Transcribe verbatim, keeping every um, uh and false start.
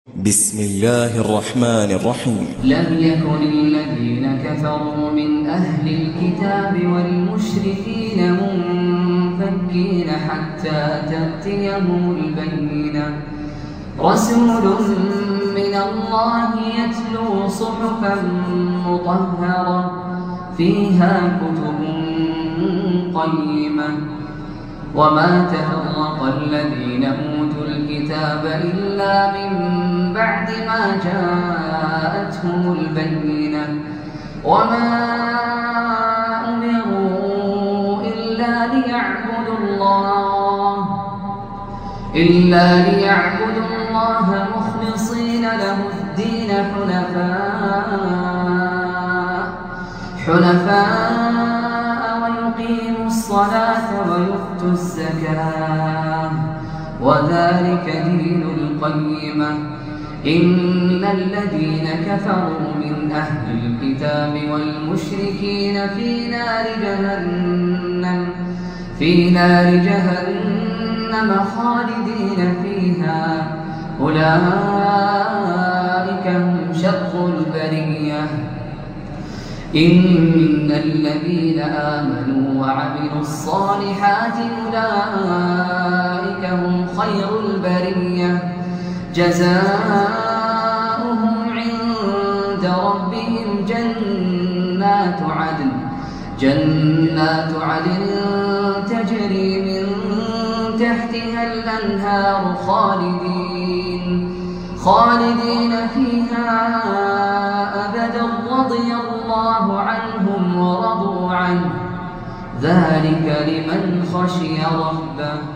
بسم الله الرحمن الرحيم. لم يكن الذين كفروا من أهل الكتاب والمشركين منفكين حتى تأتيهم البينة رسول من الله يتلو صحفا مطهرة فيها كتب قيمة وما تفرق الذين أوتوا الكتاب إلا من بعد ما جاءتهم البينة وما أمروا إلا ليعبدوا الله إلا ليعبدوا الله مخلصين له الدين حنفاء حنفاء ويقيموا الصلاة ويؤتوا الزكاة وذلك دين القيمة. إن الذين كفروا من أهل الكتاب والمشركين في نار جهنم في نار جهنم خالدين فيها أولئك هم شر البرية. إن الذين آمنوا وعملوا الصالحات أولئك هم خير البرية جزاؤهم عند ربهم جنات عدن جنات عدن تجري من تحتها الأنهار خالدين خالدين فيها أبدا رضي الله عنهم ورضوا عنه ذلك لمن خشي ربه.